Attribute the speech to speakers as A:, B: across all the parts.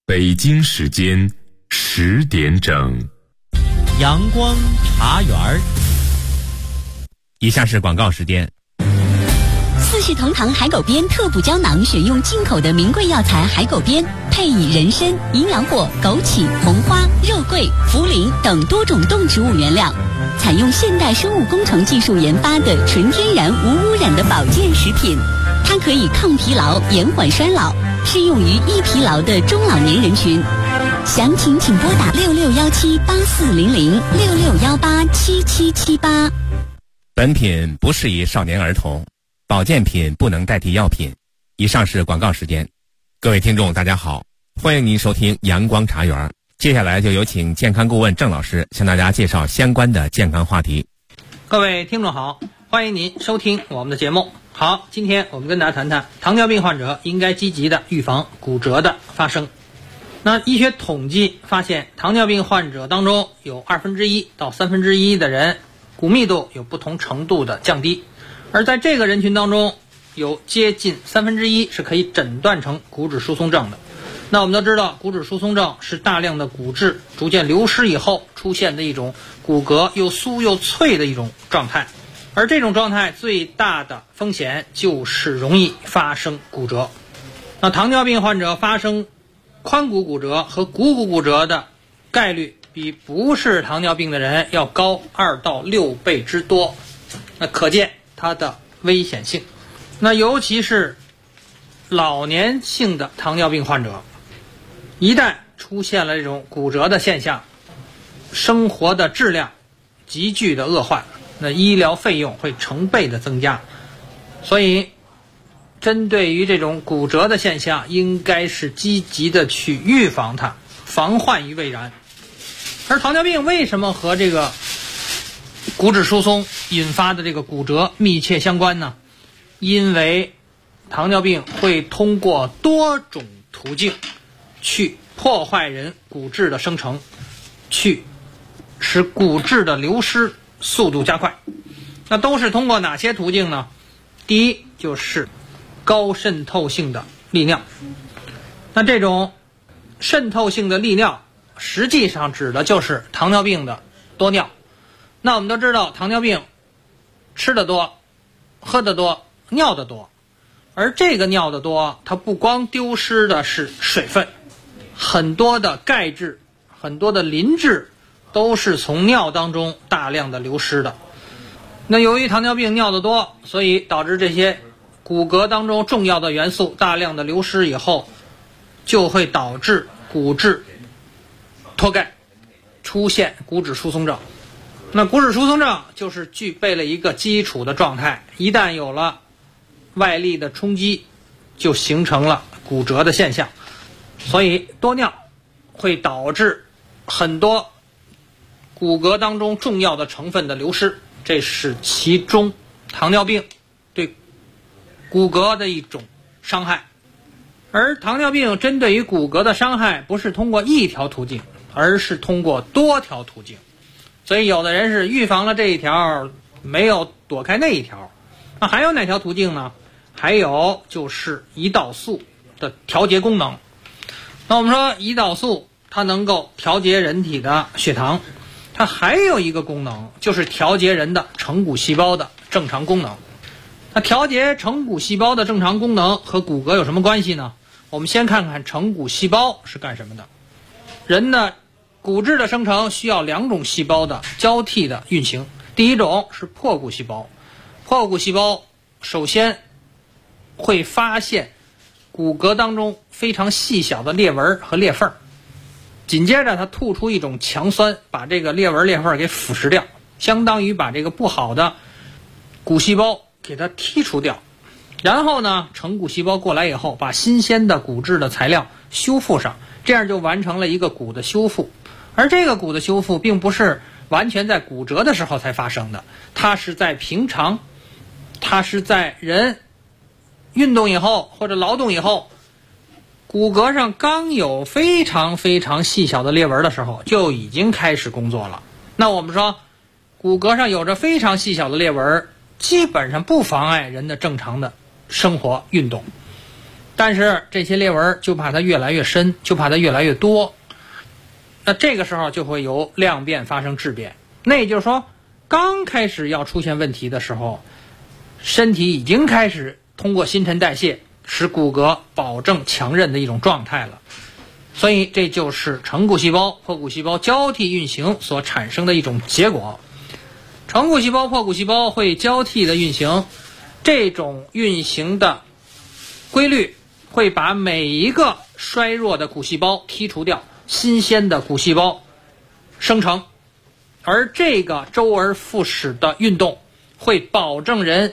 A: 北京时间10点整，
B: 阳光茶园儿。
C: 以下是广告时间。
D: 四世同堂海狗鞭特补胶囊，选用进口的名贵药材海狗鞭，配以人参、营养果、枸杞、红花、肉桂、茯苓等多种动植物原料，采用现代生物工程技术研发的纯天然无污染的保健食品。它可以抗疲劳、延缓衰老，适用于易疲劳的中老年人群。详情请拨打6617840066187778。
C: 本品不适宜少年儿童，保健品不能代替药品。以上是广告时间。各位听众大家好，欢迎您收听阳光茶园。接下来就有请健康顾问郑老师向大家介绍相关的健康话题。
E: 各位听众好，欢迎您收听我们的节目。好，今天我们跟大家谈谈糖尿病患者应该积极的预防骨折的发生。那医学统计发现，糖尿病患者当中有1/2到1/3的人骨密度有不同程度的降低，而在这个人群当中，有接近1/3是可以诊断成骨质疏松症的。那我们都知道，骨质疏松症是大量的骨质逐渐流失以后出现的一种骨骼又酥又脆的一种状态，而这种状态最大的风险就是容易发生骨折。那糖尿病患者发生髋骨骨折和股骨骨折的概率比不是糖尿病的人要高2到6倍之多，那可见它的危险性。那尤其是老年性的糖尿病患者，一旦出现了这种骨折的现象，生活的质量急剧的恶化，那医疗费用会成倍的增加。所以针对于这种骨折的现象，应该是积极的去预防它，防患于未然。而糖尿病为什么和这个骨质疏松引发的这个骨折密切相关呢？因为糖尿病会通过多种途径去破坏人骨质的生成，去使骨质的流失速度加快。那都是通过哪些途径呢？第一就是高渗透性的利尿。那这种渗透性的利尿实际上指的就是糖尿病的多尿。那我们都知道，糖尿病吃得多、喝得多、尿得多，而这个尿得多，它不光丢失的是水分，很多的钙质、很多的磷质都是从尿当中大量的流失的。那由于糖尿病尿得多，所以导致这些骨骼当中重要的元素大量的流失以后，就会导致骨质脱钙，出现骨质疏松症。那骨质疏松症就是具备了一个基础的状态，一旦有了外力的冲击，就形成了骨折的现象。所以多尿会导致很多骨骼当中重要的成分的流失，这是其中糖尿病对骨骼的一种伤害。而糖尿病针对于骨骼的伤害不是通过一条途径，而是通过多条途径。所以有的人是预防了这一条，没有躲开那一条。那还有哪条途径呢？还有就是胰岛素的调节功能。那我们说胰岛素它能够调节人体的血糖，它还有一个功能就是调节人的成骨细胞的正常功能。那调节成骨细胞的正常功能和骨骼有什么关系呢？我们先看看成骨细胞是干什么的。人的骨质的生成需要2种细胞的交替的运行。第一种是破骨细胞，破骨细胞首先会发现骨骼当中非常细小的裂纹和裂缝，紧接着它吐出一种强酸，把这个裂纹裂缝给腐蚀掉，相当于把这个不好的骨细胞给它剔除掉。然后呢，成骨细胞过来以后，把新鲜的骨质的材料修复上，这样就完成了一个骨的修复。而这个骨的修复并不是完全在骨折的时候才发生的，它是在平常，它是在人运动以后或者劳动以后，骨骼上刚有非常非常细小的裂纹的时候就已经开始工作了。那我们说骨骼上有着非常细小的裂纹，基本上不妨碍人的正常的生活运动。 但是这些裂纹就怕它越来越深，就怕它越来越多。那这个时候就会由量变发生质变。那也就是说，刚开始要出现问题的时候，身体已经开始通过新陈代谢使骨骼保证强韧的一种状态了。所以这就是成骨细胞、破骨细胞交替运行所产生的一种结果。成骨细胞、破骨细胞会交替的运行，这种运行的规律会把每一个衰弱的骨细胞剔除掉，新鲜的骨细胞生成。而这个周而复始的运动会保证人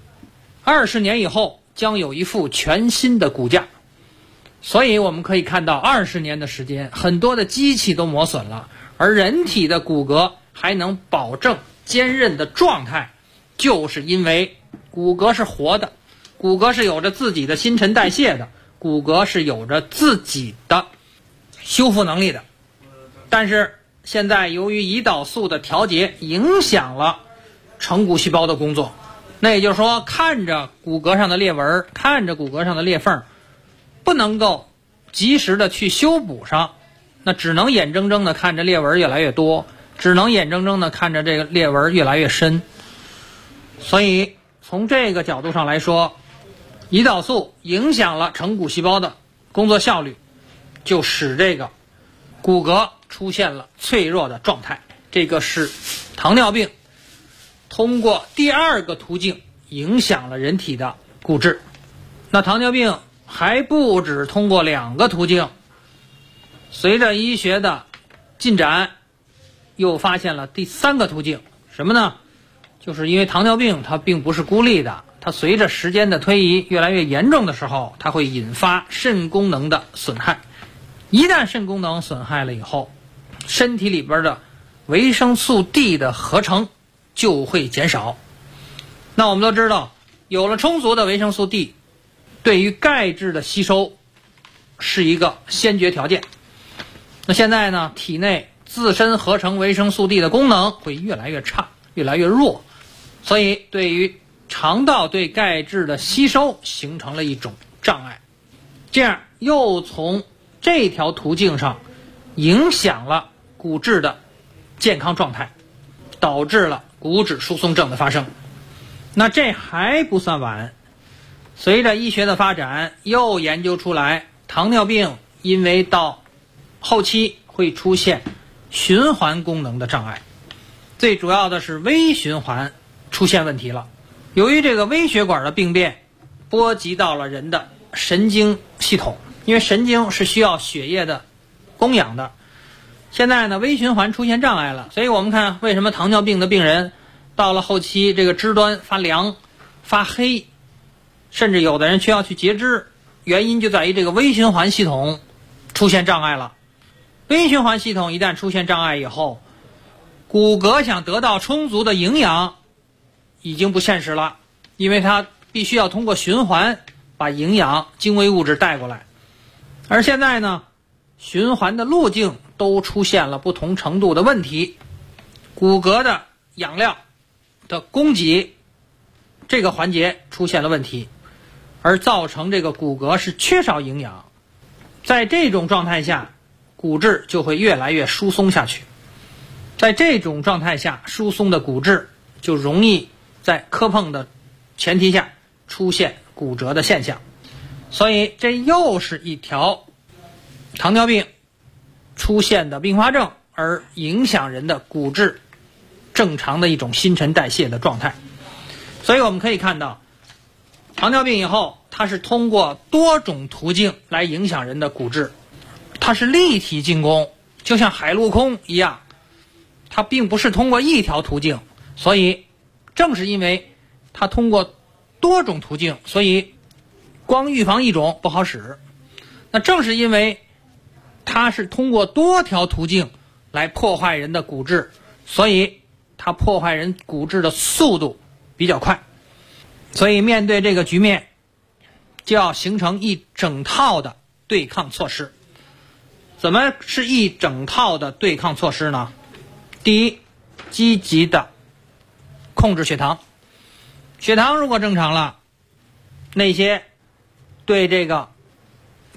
E: 20年以后将有一副全新的骨架。所以我们可以看到20年的时间，很多的机器都磨损了，而人体的骨骼还能保证坚韧的状态，就是因为骨骼是活的，骨骼是有着自己的新陈代谢的，骨骼是有着自己的修复能力的。但是现在由于胰岛素的调节影响了成骨细胞的工作，那也就是说，看着骨骼上的裂纹，看着骨骼上的裂缝，不能够及时的去修补上，那只能眼睁睁的看着裂纹越来越多，只能眼睁睁的看着这个裂纹越来越深。所以从这个角度上来说，胰岛素影响了成骨细胞的工作效率，就使这个骨骼出现了脆弱的状态。这个是糖尿病通过第二个途径影响了人体的骨质。那糖尿病还不止通过2个途径，随着医学的进展，又发现了第3个途径。什么呢？就是因为糖尿病它并不是孤立的，它随着时间的推移越来越严重的时候，它会引发肾功能的损害。一旦肾功能损害了以后，身体里边的维生素 D 的合成就会减少。那我们都知道，有了充足的维生素 D， 对于钙质的吸收是一个先决条件。那现在呢，体内自身合成维生素 D 的功能会越来越差，越来越弱，所以对于肠道对钙质的吸收形成了一种障碍。这样又从这条途径上影响了骨质的健康状态，导致了骨质疏松症的发生。那这还不算完，随着医学的发展，又研究出来糖尿病因为到后期会出现循环功能的障碍，最主要的是微循环出现问题了。由于这个微血管的病变波及到了人的神经系统，因为神经是需要血液的供养的，现在呢微循环出现障碍了。所以我们看为什么糖尿病的病人到了后期这个肢端发凉发黑，甚至有的人需要去截肢，原因就在于这个微循环系统出现障碍了。微循环系统一旦出现障碍以后，骨骼想得到充足的营养已经不现实了，因为它必须要通过循环把营养精微物质带过来。而现在呢，循环的路径都出现了不同程度的问题，骨骼的养料的供给这个环节出现了问题，而造成这个骨骼是缺少营养。在这种状态下，骨质就会越来越疏松下去。在这种状态下，疏松的骨质就容易在磕碰的前提下出现骨折的现象。所以这又是一条糖尿病出现的并发症，而影响人的骨质正常的一种新陈代谢的状态。所以我们可以看到，糖尿病以后它是通过多种途径来影响人的骨质，它是立体进攻，就像海陆空一样，它并不是通过一条途径。所以正是因为它通过多种途径，所以光预防一种不好使。那正是因为它是通过多条途径来破坏人的骨质，所以它破坏人骨质的速度比较快。所以面对这个局面，就要形成一整套的对抗措施。怎么是一整套的对抗措施呢？第一，积极的控制血糖。血糖如果正常了，那些对这个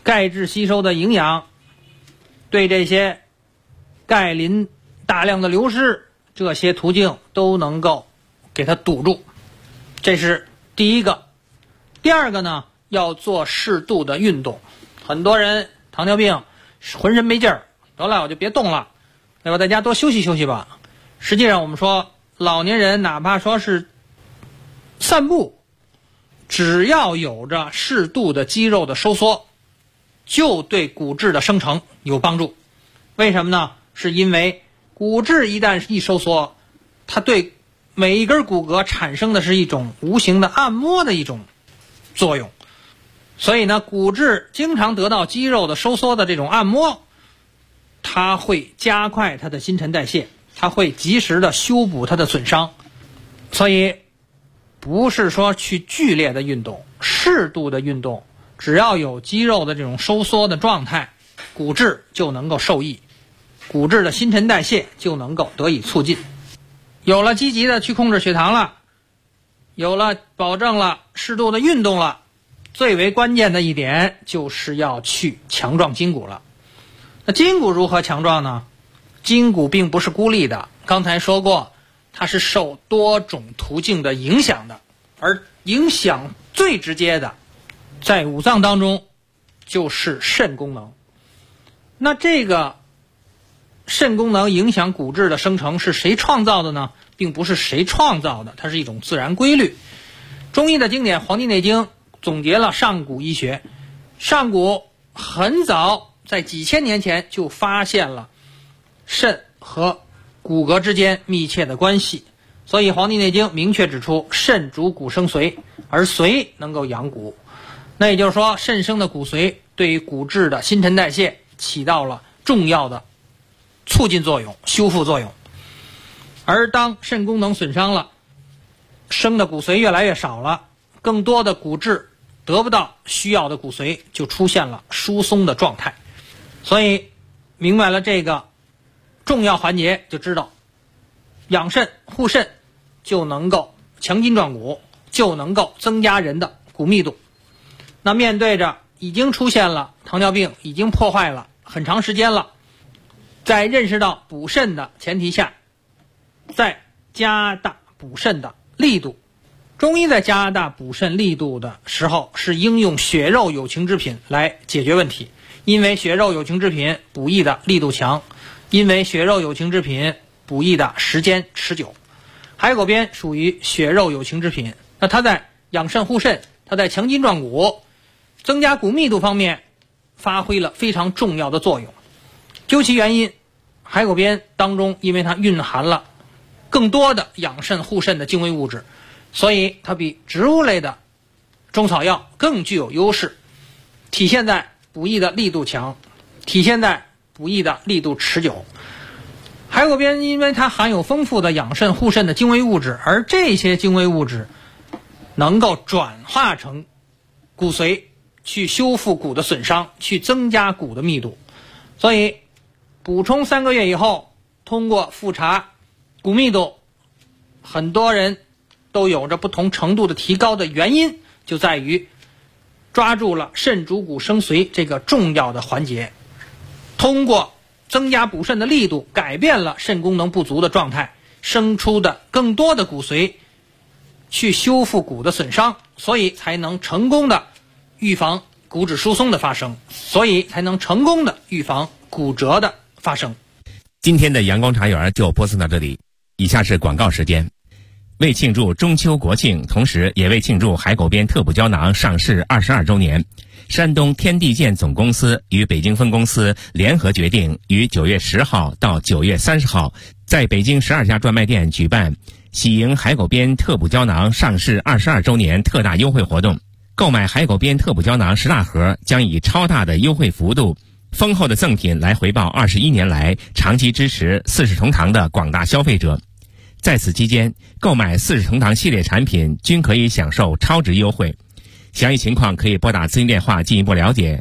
E: 钙质吸收的营养，对这些钙磷大量的流失，这些途径都能够给它堵住。这是第一个。第二个呢，要做适度的运动。很多人糖尿病浑身没劲儿，得了我就别动了，对吧？在家多休息休息吧。实际上我们说老年人哪怕说是散步，只要有着适度的肌肉的收缩，就对骨质的生成有帮助。为什么呢？是因为骨质一旦一收缩，它对每一根骨骼产生的是一种无形的按摩的一种作用。所以呢，骨质经常得到肌肉的收缩的这种按摩，它会加快它的新陈代谢，它会及时的修补它的损伤。所以不是说去剧烈的运动，适度的运动，只要有肌肉的这种收缩的状态，骨质就能够受益，骨质的新陈代谢就能够得以促进。有了积极的去控制血糖了，有了保证了适度的运动了，最为关键的一点就是要去强壮筋骨了。那筋骨如何强壮呢？筋骨并不是孤立的，刚才说过，它是受多种途径的影响的，而影响最直接的在五脏当中就是肾功能。那这个肾功能影响骨质的生成是谁创造的呢？并不是谁创造的，它是一种自然规律。中医的经典《黄帝内经》总结了上古医学，上古很早在几千年前就发现了肾和骨骼之间密切的关系，所以《黄帝内经》明确指出，肾主骨生髓，而髓能够养骨。那也就是说，肾生的骨髓对于骨质的新陈代谢起到了重要的促进作用、修复作用。而当肾功能损伤了，生的骨髓越来越少了，更多的骨质得不到需要的骨髓，就出现了疏松的状态。所以明白了这个重要环节，就知道养肾护肾就能够强筋壮骨，就能够增加人的骨密度。那面对着已经出现了糖尿病，已经破坏了很长时间了，在认识到补肾的前提下，再加大补肾的力度。中医在加大补肾力度的时候，是应用血肉有情之品来解决问题。因为血肉有情之品补益的力度强，因为血肉有情之品补益的时间持久。海狗鞭属于血肉有情之品，那它在养肾护肾，它在强筋壮骨、增加骨密度方面发挥了非常重要的作用。究其原因，海狗鞭当中因为它蕴含了更多的养肾护肾的精微物质，所以它比植物类的中草药更具有优势，体现在补益的力度强，体现在补益的力度持久。海狗鞭因为它含有丰富的养肾护肾的精微物质，而这些精微物质能够转化成骨髓，去修复骨的损伤，去增加骨的密度。所以补充3个月以后，通过复查骨密度，很多人都有着不同程度的提高的原因，就在于抓住了肾主骨生髓这个重要的环节，通过增加补肾的力度，改变了肾功能不足的状态，生出的更多的骨髓去修复骨的损伤，所以才能成功的预防骨质疏松的发生，所以才能成功的预防骨折的发生。
C: 今天的阳光茶园就播送到这里，以下是广告时间。为庆祝中秋国庆，同时也为庆祝海狗鞭特补胶囊上市22周年，山东天地健总公司与北京分公司联合决定，于9月10号到9月30号，在北京12家专卖店举办喜迎海狗鞭特补胶囊上市22周年特大优惠活动。购买海狗鞭特补胶囊10大盒，将以超大的优惠幅度、丰厚的赠品来回报21年来长期支持四世同堂的广大消费者。在此期间，购买四世同堂系列产品均可以享受超值优惠。详细情况可以拨打咨询电话进一步了解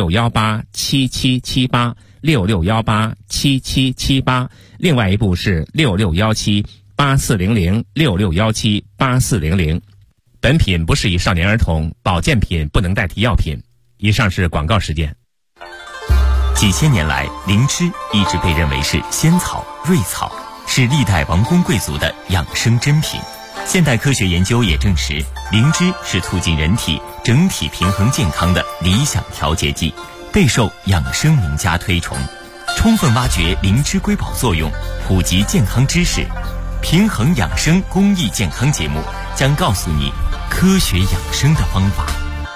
C: ，66187778 66187778，另外一部是66178400 66178400。本品不适宜少年儿童，保健品不能代替药品。 以上是广告时间。
A: 几千年来，灵芝一直被认为是仙草、瑞草，是历代王公贵族的养生珍品。现代科学研究也证实，灵芝是促进人体整体平衡健康的理想调节剂，备受养生名家推崇。充分挖掘灵芝瑰宝作用，普及健康知识，平衡养生公益健康节目将告诉你科学养生的方法。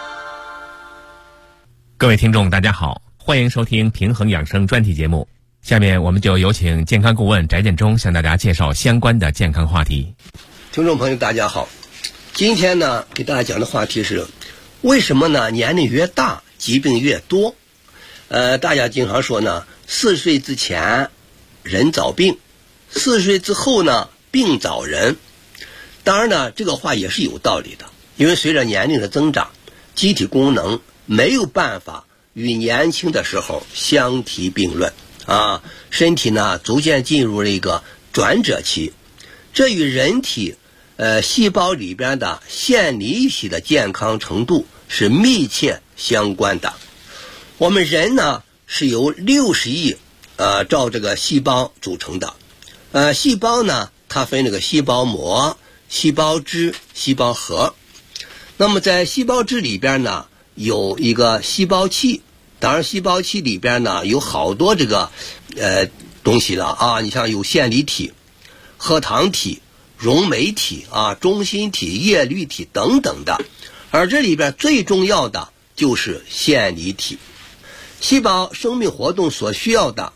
C: 各位听众大家好，欢迎收听平衡养生专题节目。下面我们就有请健康顾问翟建中向大家介绍相关的健康话题。
F: 听众朋友大家好，今天呢给大家讲的话题是为什么呢年龄越大疾病越多。大家经常说呢，40岁之前人早病，40岁之后呢病早人。当然呢这个话也是有道理的，因为随着年龄的增长，机体功能没有办法与年轻的时候相提并论啊，身体呢逐渐进入了一个转折期，这与人体细胞里边的线粒体的健康程度是密切相关的。我们人呢是由60亿照这个细胞组成的，细胞呢它分这个细胞膜、细胞质、细胞核。那么在细胞质里边呢有一个细胞器，当然细胞器里边呢有好多这个东西了啊，你像有线粒体、核糖体、溶酶体啊、中心体、叶绿体等等的，而这里边最重要的就是线粒体。细胞生命活动所需要的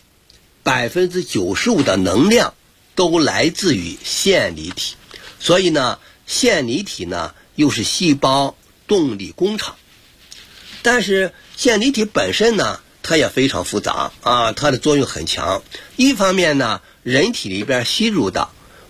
F: 95%的能量都来自于线粒体，所以呢线粒体呢又是细胞动力工厂。但是线粒体本身呢它也非常复杂啊，它的作用很强。一方面呢人体里边吸入的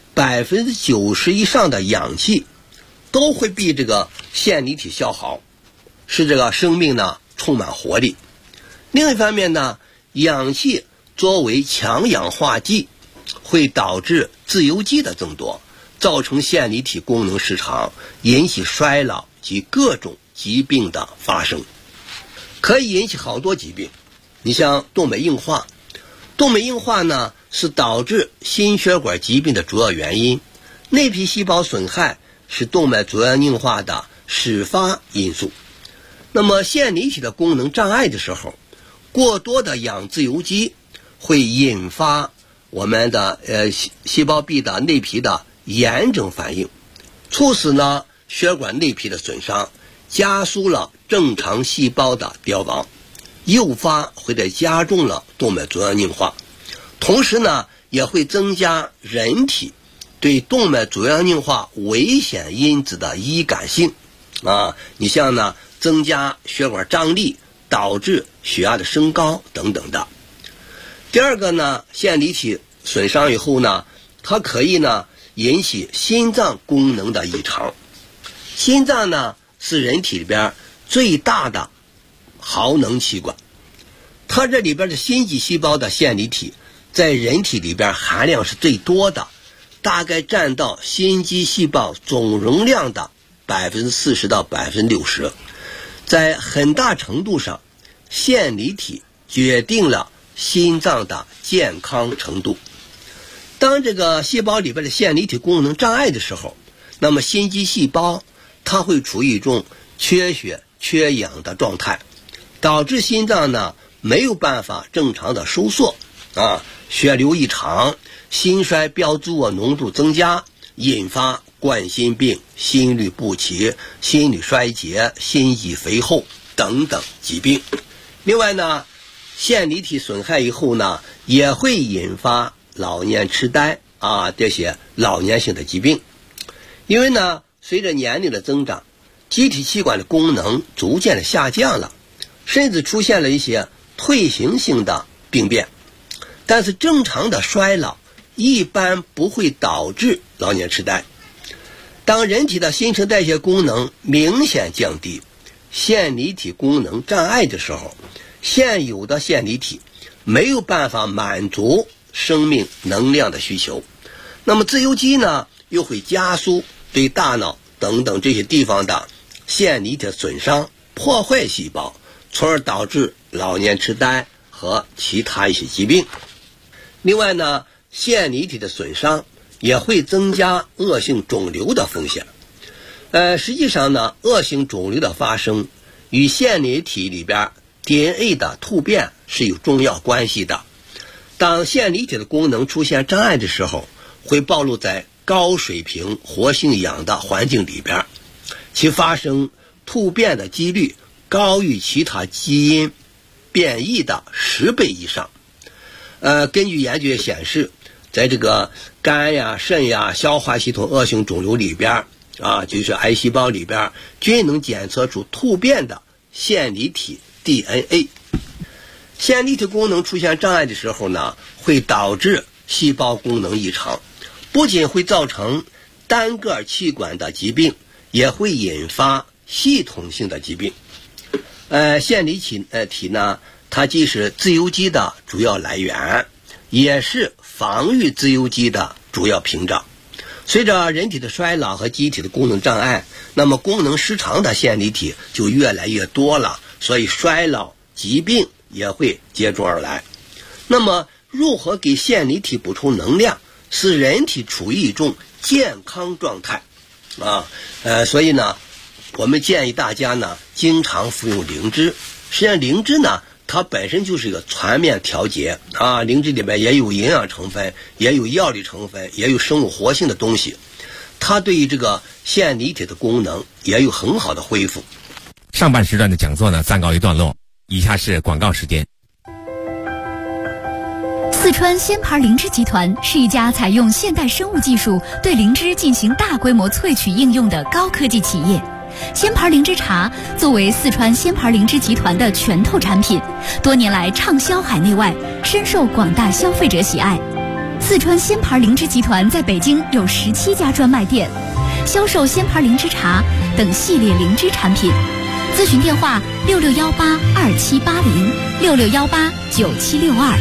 F: 90%以上的氧气都会被这个线粒体消耗，使这个生命呢充满活力。另一方面呢，氧气作为强氧化剂会导致自由基的增多，造成线粒体功能失常，引起衰老及各种疾病的发生，可以引起好多疾病。你像动脉硬化，动脉硬化呢是导致心血管疾病的主要原因，内皮细胞损害是动脉粥样硬化的始发因素。那么线粒体的功能障碍的时候，过多的氧自由基会引发我们的细胞壁的内皮的炎症反应，促使呢血管内皮的损伤，加速了正常细胞的凋亡，诱发或者加重了动脉粥样硬化。同时呢也会增加人体对动脉粥样硬化危险因子的易感性啊，你像呢增加血管张力，导致血压的升高等等的。第二个呢，线粒体损伤以后呢，它可以呢引起心脏功能的异常。心脏呢是人体里边最大的耗能器官，它这里边的心肌细胞的线粒体在人体里边含量是最多的，大概占到心肌细胞总容量的40%到60%。在很大程度上，线粒体决定了心脏的健康程度。当这个细胞里边的线粒体功能障碍的时候，那么心肌细胞它会处于一种缺血缺氧的状态，导致心脏呢没有办法正常的收缩啊，血流异常，心衰标志物浓度增加，引发冠心病、心律不齐、心律衰竭、心肌肥厚等等疾病。另外呢，线粒体损害以后呢，也会引发老年痴呆啊这些老年性的疾病。因为呢，随着年龄的增长，机体器官的功能逐渐的下降了，甚至出现了一些退行性的病变。但是正常的衰老一般不会导致老年痴呆。当人体的新陈代谢功能明显降低，线粒体功能障碍的时候，现有的线粒体没有办法满足生命能量的需求，那么自由基呢又会加速对大脑等等这些地方的线粒体的损伤，破坏细胞， 从而导致老年痴呆和其他一些疾病。另外呢，线粒体的损伤也会增加恶性肿瘤的风险。实际上呢，恶性肿瘤的发生与线粒体里边 DNA 的突变是有重要关系的。当线粒体的功能出现障碍的时候，会暴露在高水平活性氧的环境里边，其发生突变的几率高于其他基因变异的10倍以上。根据研究显示，在这个肝呀、肾呀、消化系统恶性肿瘤里边就是癌细胞里边均能检测出突变的线粒体 DNA。 线粒体功能出现障碍的时候呢，会导致细胞功能异常，不仅会造成单个器官的疾病，也会引发系统性的疾病。线粒体呢，它既是自由基的主要来源，也是防御自由基的主要屏障。随着人体的衰老和机体的功能障碍，那么功能失常的线粒体就越来越多了，所以衰老疾病也会接踵而来。那么如何给线粒体补充能量，使人体处于一种健康状态所以呢，我们建议大家呢经常服用灵芝。实际上灵芝呢，它本身就是一个全面调节灵芝里面也有营养成分，也有药理成分，也有生物活性的东西，它对于这个线粒体的功能也有很好的恢复。
C: 上半时段的讲座呢暂告一段落，以下是广告时间。
G: 四川仙牌灵芝集团是一家采用现代生物技术对灵芝进行大规模萃取应用的高科技企业。仙牌灵芝茶作为四川仙牌灵芝集团的拳头产品，多年来畅销海内外，深受广大消费者喜爱。四川仙牌灵芝集团在北京有17家专卖店，销售仙牌灵芝茶等系列灵芝产品。咨询电话66182780，66189762。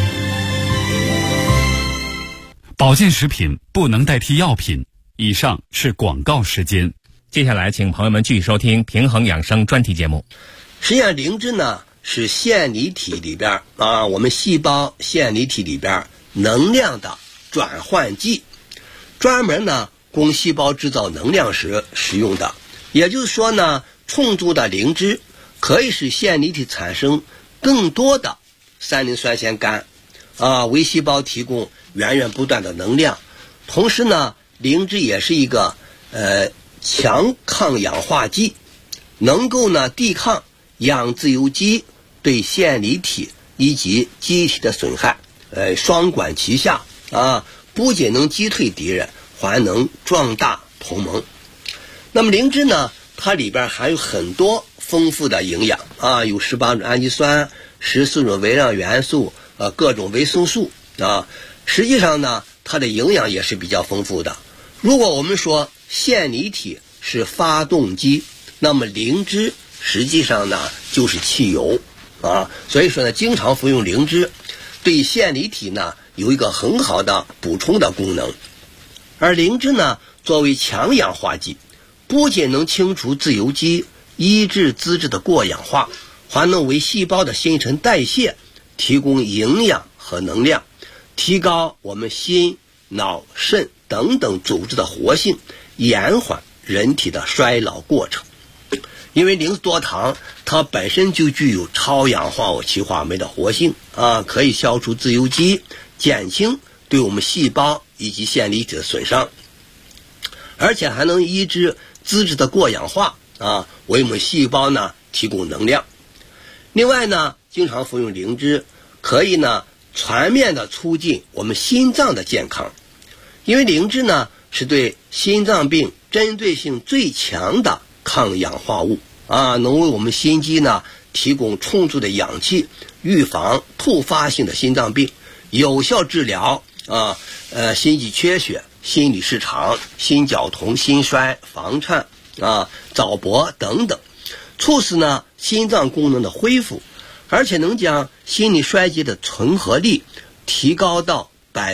H: 保健食品不能代替药品。以上是广告时间。
C: 接下来请朋友们继续收听平衡养生专题节目。
F: 实际上灵芝呢是线粒体里边我们细胞线粒体里边能量的转换剂，专门呢供细胞制造能量时使用的。也就是说呢，充足的灵芝可以使线粒体产生更多的三磷酸腺苷为细胞提供源源不断的能量。同时呢，灵芝也是一个强抗氧化剂，能够呢抵抗氧自由基对线粒体以及机体的损害，双管齐下不仅能击退敌人，还能壮大同盟。那么灵芝呢，它里边还有很多丰富的营养有18种氨基酸，14种微量元素，各种维生素实际上呢，它的营养也是比较丰富的。如果我们说线粒体是发动机，那么灵芝实际上呢就是汽油所以说呢，经常服用灵芝对线粒体呢有一个很好的补充的功能。而灵芝呢作为强氧化剂，不仅能清除自由基，抑制资质的过氧化，还能为细胞的新陈代谢提供营养和能量，提高我们心、脑、肾等等组织的活性，延缓人体的衰老过程。因为灵芝多糖它本身就具有超氧化物歧化酶的活性可以消除自由基，减轻对我们细胞以及线粒体的损伤，而且还能抑制资质的过氧化为我们细胞呢提供能量。另外呢，经常服用灵芝可以呢全面的促进我们心脏的健康。因为灵芝呢是对心脏病针对性最强的抗氧化物能为我们心肌呢提供充足的氧气，预防突发性的心脏病，有效治疗心肌缺血、心律失常、心绞痛、心衰、房颤早搏等等，促使呢心脏功能的恢复，而且能将心力衰竭的存活率提高到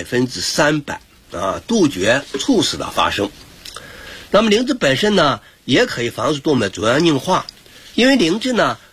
F: 300%杜绝猝死的发生。那么灵芝本身呢也可以防止动脉粥样硬化，因为灵芝呢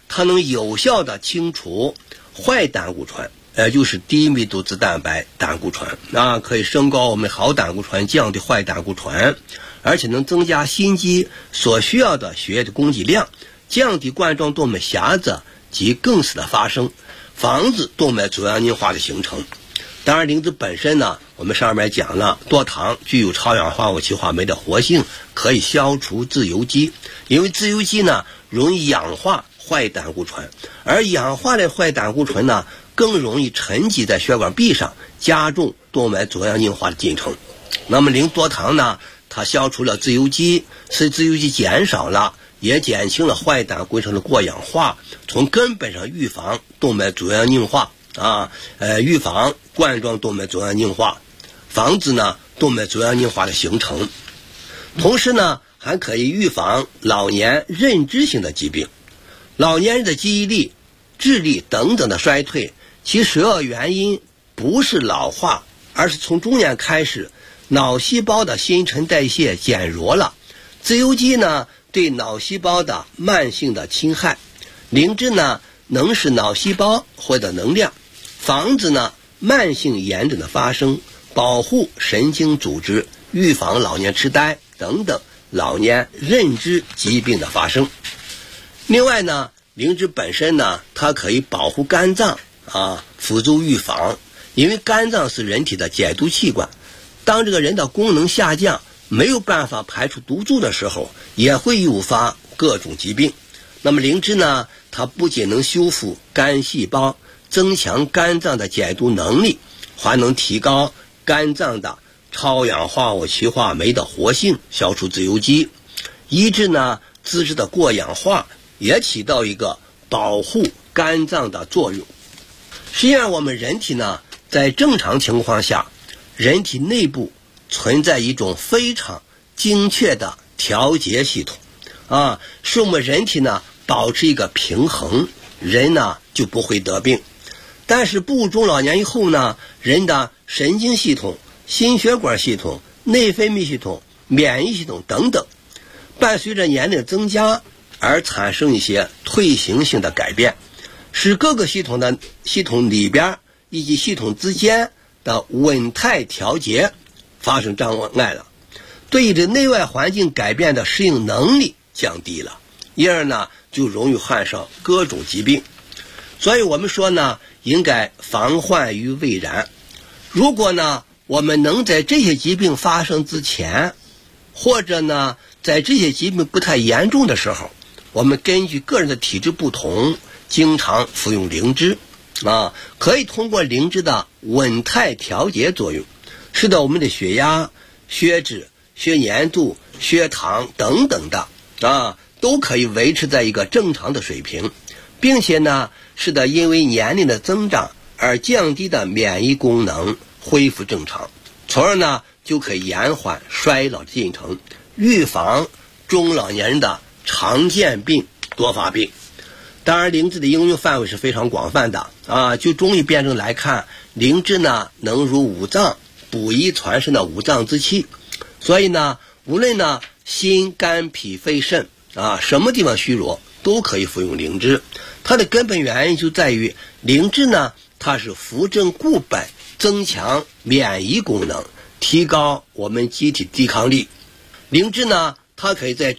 F: 它能有效的清除坏胆固醇，就是低密度脂蛋白胆固醇啊，可以升高我们好胆固醇，降低坏胆固醇，而且能增加心肌所需要的血液的供给量，降低冠状动脉狭窄及梗死的发生，防止动脉粥样硬化的形成。当然灵芝本身呢，我们上面讲了，多糖具有超氧化物歧化酶的活性，可以消除自由基，因为自由基呢容易氧化坏胆固醇，而氧化的坏胆固醇呢更容易沉积在血管壁上，加重动脉粥样硬化的进程。那么灵多糖呢，它消除了自由基，使自由基减少了，也减轻了坏胆固醇的过氧化，从根本上预防动脉粥样硬化预防冠状动脉粥样硬化，防止呢动脉粥样硬化的形成。同时呢，还可以预防老年认知性的疾病。老年人的记忆力、智力等等的衰退，其首要原因不是老化，而是从中年开始，脑细胞的新陈代谢减弱了，自由基呢对脑细胞的慢性的侵害。灵芝呢能使脑细胞获得能量，防止呢慢性炎症的发生，保护神经组织，预防老年痴呆等等老年认知疾病的发生。另外呢，灵芝本身呢，它可以保护肝脏辅助预防，因为肝脏是人体的解毒器官，当这个人的功能下降，没有办法排出毒素的时候，也会诱发各种疾病。那么灵芝呢，它不仅能修复肝细胞，增强肝脏的解毒能力，还能提高肝脏的超氧化物歧化酶的活性，消除自由基，抑制呢脂质的过氧化，也起到一个保护肝脏的作用。实际上我们人体呢，在正常情况下，人体内部存在一种非常精确的调节系统使我们人体呢保持一个平衡，人呢就不会得病。但是步入中老年以后呢，人的神经系统、心血管系统、内分泌系统、免疫系统等等，伴随着年龄增加而产生一些退行性的改变，使各个系统里边以及系统之间的稳态调节发生障碍了，对于这内外环境改变的适应能力降低了，因而呢就容易患上各种疾病。所以我们说呢，应该防患于未然。如果呢我们能在这些疾病发生之前，或者呢在这些疾病不太严重的时候，我们根据个人的体质不同，经常服用灵芝可以通过灵芝的稳态调节作用，使得我们的血压、血脂、血粘度、血糖等等的都可以维持在一个正常的水平，并且呢使得因为年龄的增长而降低的免疫功能恢复正常，从而呢就可以延缓衰老的进程，预防中老年人的常见病多发病。当然灵芝的应用范围是非常广泛的就中医辩证来看，灵芝呢能入五脏，补益全身的五脏之气，所以呢无论呢心肝脾肺肾什么地方虚弱都可以服用灵芝。它的根本原因就在于灵芝呢它是扶正固本，增强免疫功能，提高我们机体抵抗力。灵芝呢它可以在